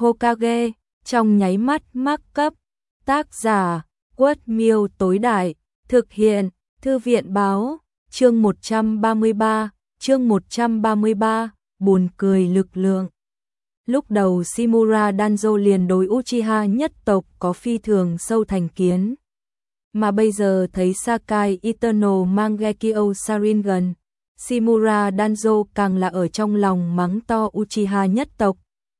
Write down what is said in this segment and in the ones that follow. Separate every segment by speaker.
Speaker 1: Hokage, trong nháy mắt mắc cấp. Tác giả, Quất Miêu tối đại, thực hiện, Thư viện báo, chương 133, buồn cười lực lượng. Lúc đầu Shimura Danzo liền đối Uchiha nhất tộc có phi thường sâu thành kiến. Mà bây giờ thấy Sakae Eternal Mangekyo Sharingan, Shimura Danzo càng là ở trong lòng mắng to Uchiha nhất tộc.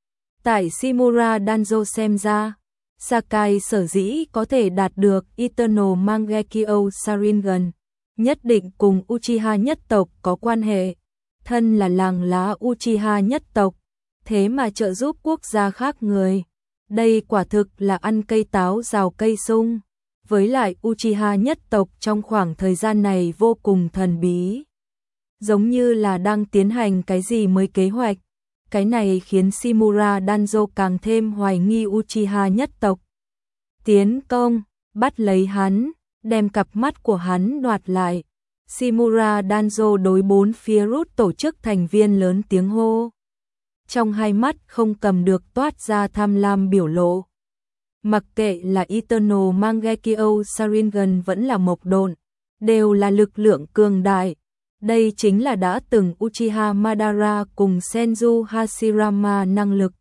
Speaker 1: Tại Shimura Danzo xem ra, Sakae sở dĩ có thể đạt được Eternal Mangekyo Sharingan, nhất định cùng Uchiha nhất tộc có quan hệ, thân là làng lá Uchiha nhất tộc, thế mà trợ giúp quốc gia khác người. Đây quả thực là ăn cây táo rào cây sung. Với lại Uchiha nhất tộc trong khoảng thời gian này vô cùng thần bí, giống như là đang tiến hành cái gì mới kế hoạch. Cái này khiến Shimura Danzo càng thêm hoài nghi Uchiha nhất tộc. Tiến công, bắt lấy hắn, đem cặp mắt của hắn đoạt lại. Shimura Danzo đối bốn phía rút tổ chức thành viên lớn tiếng hô. Trong hai mắt không cầm được toát ra tham lam biểu lộ. Mặc kệ là Eternal Mangekyo Sharingan vẫn là Mộc Độn, đều là lực lượng cường đại. Đây chính là đã từng Uchiha Madara cùng Senju Hashirama năng lực.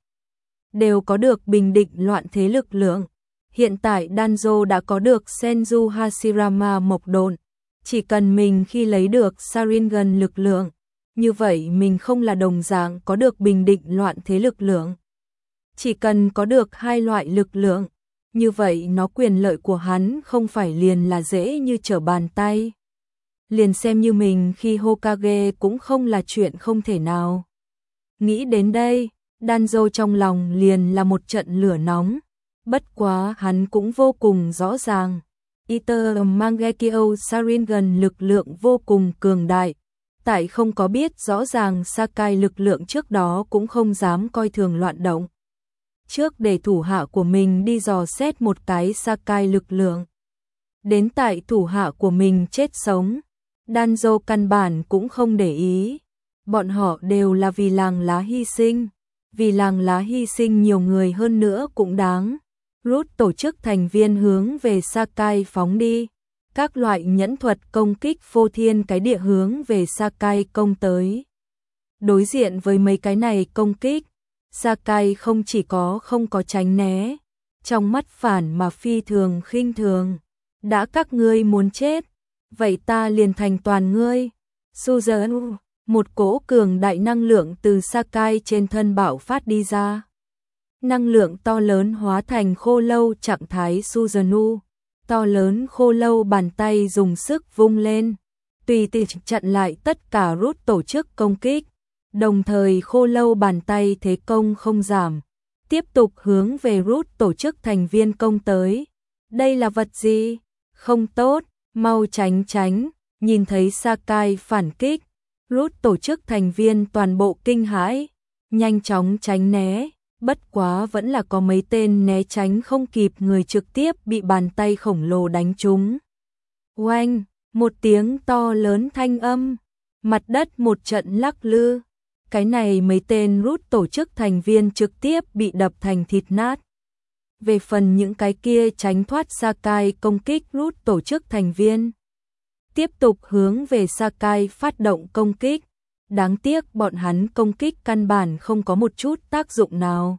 Speaker 1: Đều có được bình định loạn thế lực lượng. Hiện tại Danzo đã có được Senju Hashirama Mộc Độn. Chỉ cần mình khi lấy được Sharingan lực lượng, như vậy mình không là đồng dạng có được bình định loạn thế lực lượng. Chỉ cần có được hai loại lực lượng, như vậy nó quyền lợi của hắn không phải liền là dễ như trở bàn tay. Liền xem như mình khi Hokage cũng không là chuyện không thể nào. Nghĩ đến đây, Danzo trong lòng liền là một trận lửa nóng. Bất quá hắn cũng vô cùng rõ ràng. Eternal Mangekyo Sharingan lực lượng vô cùng cường đại. Tại không có biết rõ ràng Sakae lực lượng trước đó cũng không dám coi thường loạn động. Trước để thủ hạ của mình đi dò xét một cái Sakae lực lượng. Đến tại thủ hạ của mình chết sống, Danzo căn bản cũng không để ý. Bọn họ đều là vì làng lá hy sinh. Vì làng lá hy sinh nhiều người hơn nữa cũng đáng. Rút tổ chức thành viên hướng về Sakae phóng đi. Các loại nhẫn thuật công kích phô thiên cái địa hướng về Sakae công tới. Đối diện với mấy cái này công kích, Sakae không chỉ không có tránh né, trong mắt phản mà phi thường khinh thường. Đã các ngươi muốn chết, vậy ta liền thành toàn ngươi. Suzuno, một cỗ cường đại năng lượng từ Sakae trên thân bạo phát đi ra. Năng lượng to lớn hóa thành khô lâu trạng thái Suzuno. To lớn khô lâu bàn tay dùng sức vung lên, tùy tiện chặn lại tất cả rút tổ chức công kích. Đồng thời khô lâu bàn tay thế công không giảm, tiếp tục hướng về rút tổ chức thành viên công tới. Đây là vật gì? Không tốt, mau tránh tránh. Nhìn thấy Sakae phản kích, rút tổ chức thành viên toàn bộ kinh hãi, nhanh chóng tránh né. Bất quá vẫn là có mấy tên né tránh không kịp, người trực tiếp bị bàn tay khổng lồ đánh trúng. Oanh, một tiếng to lớn thanh âm, mặt đất một trận lắc lư. Cái này mấy tên rút tổ chức thành viên trực tiếp bị đập thành thịt nát. Về phần những cái kia tránh thoát Sakae công kích rút tổ chức thành viên, tiếp tục hướng về Sakae phát động công kích. Đáng tiếc bọn hắn công kích căn bản không có một chút tác dụng nào.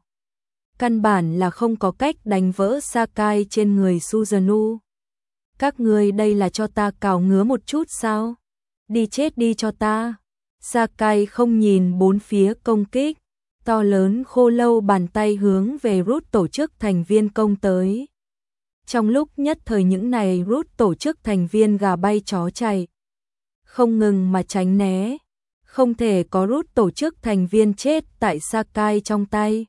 Speaker 1: Căn bản là không có cách đánh vỡ Sakae trên người Suzuno. Các ngươi đây là cho ta cào ngứa một chút sao? Đi chết đi cho ta. Sakae không nhìn bốn phía công kích. To lớn khô lâu bàn tay hướng về rút tổ chức thành viên công tới. Trong lúc nhất thời những này rút tổ chức thành viên gà bay chó chạy, không ngừng mà tránh né. Không thể có rút tổ chức thành viên chết tại Sakae trong tay.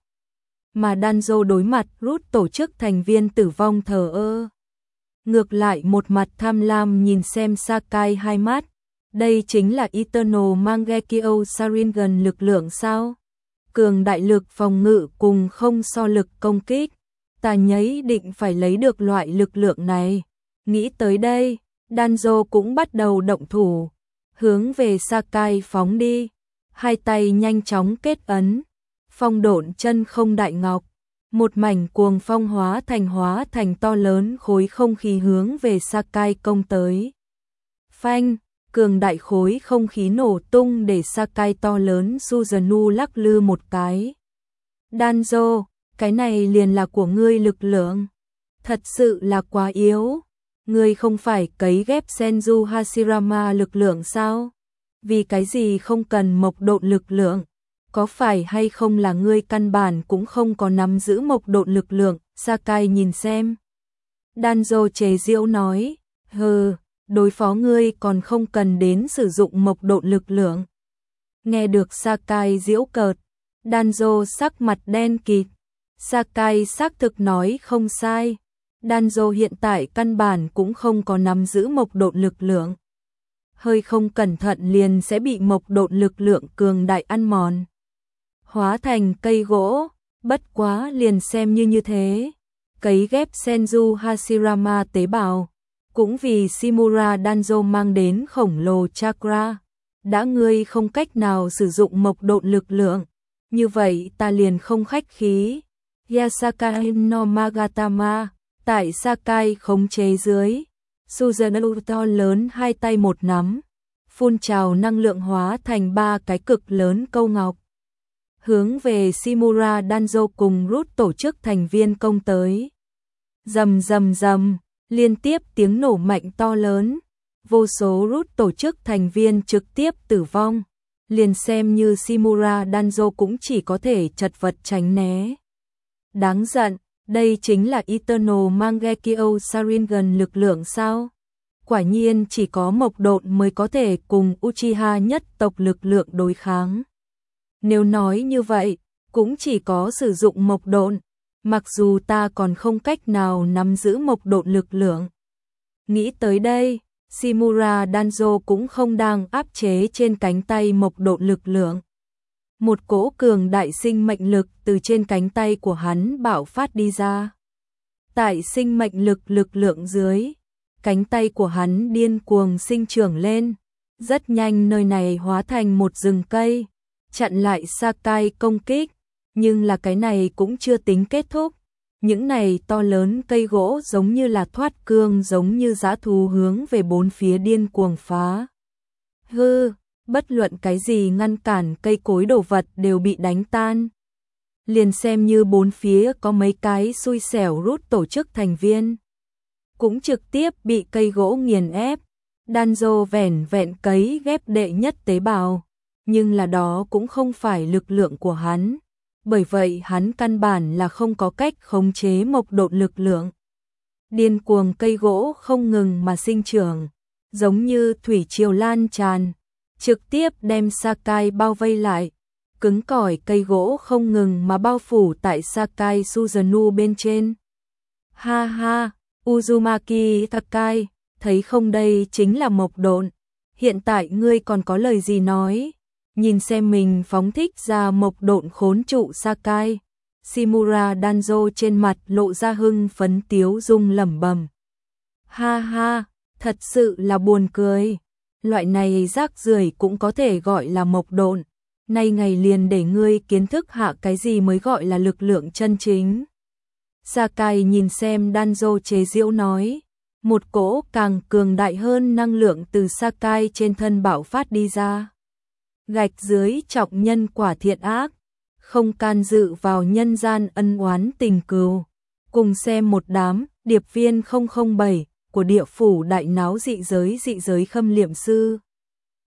Speaker 1: Mà Danzo đối mặt rút tổ chức thành viên tử vong thờ ơ. Ngược lại một mặt tham lam nhìn xem Sakae hai mắt. Đây chính là Eternal Mangekyo Sharingan lực lượng sao? Cường đại lực phòng ngự cùng không so lực công kích. Ta nhấy định phải lấy được loại lực lượng này. Nghĩ tới đây, Danzo cũng bắt đầu động thủ. Hướng về Sakae phóng đi. Hai tay nhanh chóng kết ấn. Phong độn chân không đại ngọc. Một mảnh cuồng phong hóa thành to lớn khối không khí hướng về Sakai công tới. Phanh, cường đại khối không khí nổ tung để Sakai to lớn Susanoo lắc lư một cái. Danzo, cái này liền là của ngươi lực lượng. Thật sự là quá yếu. Ngươi không phải cấy ghép Senju Hashirama lực lượng sao? Vì cái gì không cần mộc độn lực lượng? Có phải hay không là ngươi căn bản cũng không có nắm giữ mộc độn lực lượng? Sakai nhìn xem. Danzo chế giễu nói, hừ, đối phó ngươi còn không cần đến sử dụng mộc độn lực lượng. Nghe được Sakai giễu cợt, Danzo sắc mặt đen kịt. Sakai xác thực nói không sai. Danzo hiện tại căn bản cũng không có nắm giữ mộc độn lực lượng. Hơi không cẩn thận liền sẽ bị mộc độn lực lượng cường đại ăn mòn. Hóa thành cây gỗ, bất quá liền xem như thế. Cấy ghép Senju Hashirama tế bào, cũng vì Shimura Danzo mang đến khổng lồ chakra. Đã ngươi không cách nào sử dụng mộc độn lực lượng, như vậy ta liền không khách khí. Yasaka no Magatama, tại Sakai khống chế dưới, Susanoo to lớn hai tay một nắm, phun trào năng lượng hóa thành ba cái cực lớn câu ngọc. Hướng về Shimura Danzo cùng Root tổ chức thành viên công tới. Rầm rầm rầm, liên tiếp tiếng nổ mạnh to lớn, vô số Root tổ chức thành viên trực tiếp tử vong. Liền xem như Shimura Danzo cũng chỉ có thể chật vật tránh né. Đáng giận, đây chính là Eternal Mangekyo Sharingan lực lượng sao? Quả nhiên chỉ có mộc độn mới có thể cùng Uchiha nhất tộc lực lượng đối kháng. Nếu nói như vậy, cũng chỉ có sử dụng mộc độn, mặc dù ta còn không cách nào nắm giữ mộc độn lực lượng. Nghĩ tới đây, Shimura Danzo cũng không đang áp chế trên cánh tay mộc độn lực lượng. Một cỗ cường đại sinh mệnh lực từ trên cánh tay của hắn bạo phát đi ra. Tại sinh mệnh lực lượng dưới, cánh tay của hắn điên cuồng sinh trưởng lên. Rất nhanh nơi này hóa thành một rừng cây, chặn lại Sakai công kích. Nhưng là cái này cũng chưa tính kết thúc. Những này to lớn cây gỗ giống như là thoát cương, giống như dã thú hướng về bốn phía điên cuồng phá. Bất luận cái gì ngăn cản cây cối đồ vật đều bị đánh tan. Liền xem như bốn phía có mấy cái xui xẻo Root tổ chức thành viên, cũng trực tiếp bị cây gỗ nghiền ép. Danzo vẻn vẹn cấy ghép đệ nhất tế bào, nhưng là đó cũng không phải lực lượng của hắn. Bởi vậy hắn căn bản là không có cách khống chế mộc độn lực lượng. Điên cuồng cây gỗ không ngừng mà sinh trưởng, giống như thủy triều lan tràn, trực tiếp đem Sakai bao vây lại. Cứng cỏi cây gỗ không ngừng mà bao phủ tại Sakai Susanoo bên trên. Ha ha, Uzumaki Sakai, thấy không, đây chính là mộc độn. Hiện tại ngươi còn có lời gì nói? Nhìn xem mình phóng thích ra mộc độn khốn trụ Sakai. Shimura Danzo trên mặt lộ ra hưng phấn tiếu dung lẩm bẩm. Ha ha, thật sự là buồn cười. Loại này rác rưởi cũng có thể gọi là mộc độn. Nay ngày liền để ngươi kiến thức hạ cái gì mới gọi là lực lượng chân chính. Sakai nhìn xem Danzo chế giễu nói. Một cỗ càng cường đại hơn năng lượng từ Sakai trên thân bạo phát đi ra. Gạch dưới trọng nhân quả thiện ác, không can dự vào nhân gian ân oán tình cừu. Cùng xem một đám điệp viên 007 của địa phủ đại náo dị giới khâm liệm sư.